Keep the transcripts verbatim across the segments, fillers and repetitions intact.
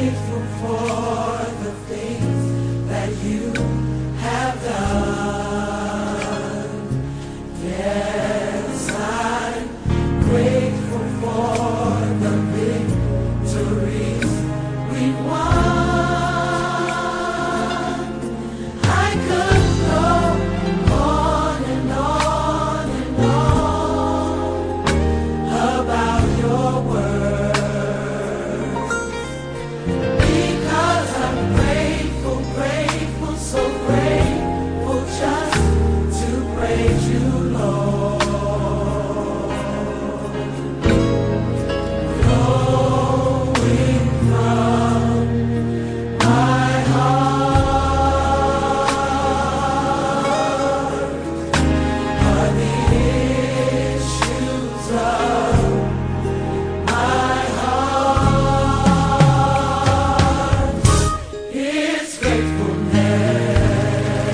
grateful for the things that you have done. Yes, I'm grateful for the victories we won. I could go on and on and on about your word, because I'm grateful, grateful, so grateful just to praise you, Lord. Flowing from my heart are the issues of my heart. It's gratefulness.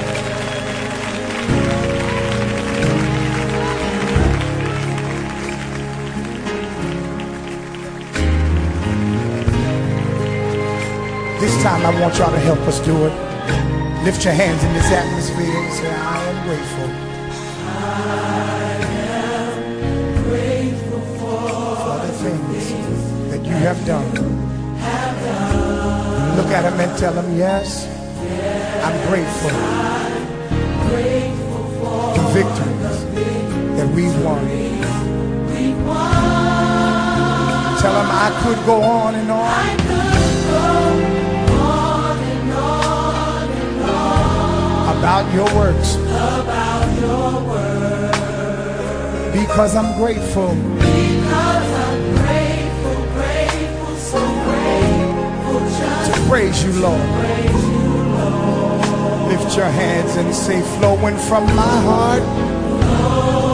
This time I want y'all to help us do it. Lift your hands in this atmosphere and say, I am grateful Grateful for for the things that you have done. Look at them and tell them, yes, I'm grateful grateful for for victories that we've won. we won. Tell them I could go on and I on could go on and on and on about your works about your word, because I'm grateful. because I'm grateful, grateful, so grateful just To praise you, Lord. praise you, Lord. Lift your hands and say, flowing from my heart Flowing